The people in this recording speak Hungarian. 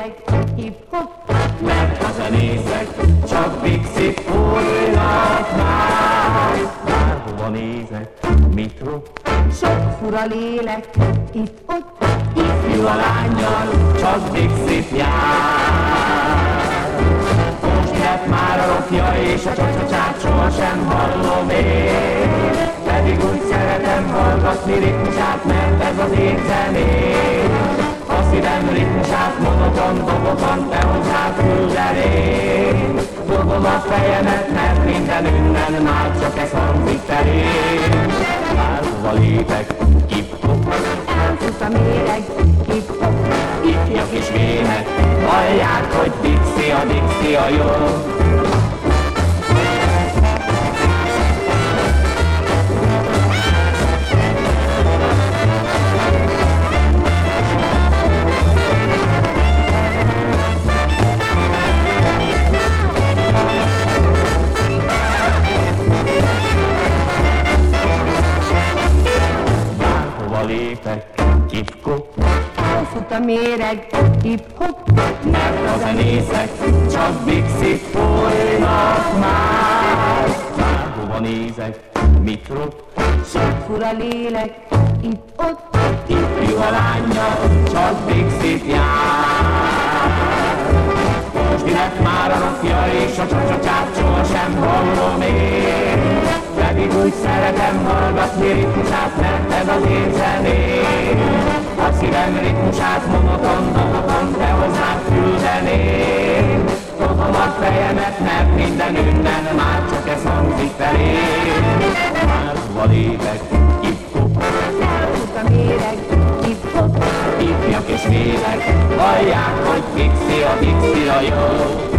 méreg, hip-hop, mert a zenészek csak Dixit fújnak már. Bárhova nézek, mitro, sok fura lélek, itt-ott, ifjú a lánnyal, csak Dixit jár. Most lett már a rokja és a csacsacsát sohasem hallom én, pedig úgy szeretem hallgatni ritmusát, mert ez az én zeném. A szívem ritmusát monoton dobokon te hozzád küldeném. Dobom a fejemet, mert minden ünnen már csak ez hangzik terén. Bárhova lépek, hip-hop, elfut a méreg, hip-hop, ifjak és vének, hallják, hogy Dixie a jó. Lépek, hip-hop, elfut a méreg, hip-hop, mert a zenészek csak Dixit fújnak már. Bárhova nézek, mikro, sok fura lélek, itt-ott, ifjú a lánnyal, csak Dixit jár. Most lett már a rokja és a csacsacsát sohasem hallom én, pedig úgy szeretem hallgatni ritmusát, mert ez az én zeném. A szívem ritmusát monoton dobokon te hozzád küldeném. Dobom a fejemet, mert minden ünnen már csak ez hangzik felém. Bárhova lépek, hip-hop, elfut a méreg, hip-hop, ifjak és vélek, hallják, hogy Dixie a jó.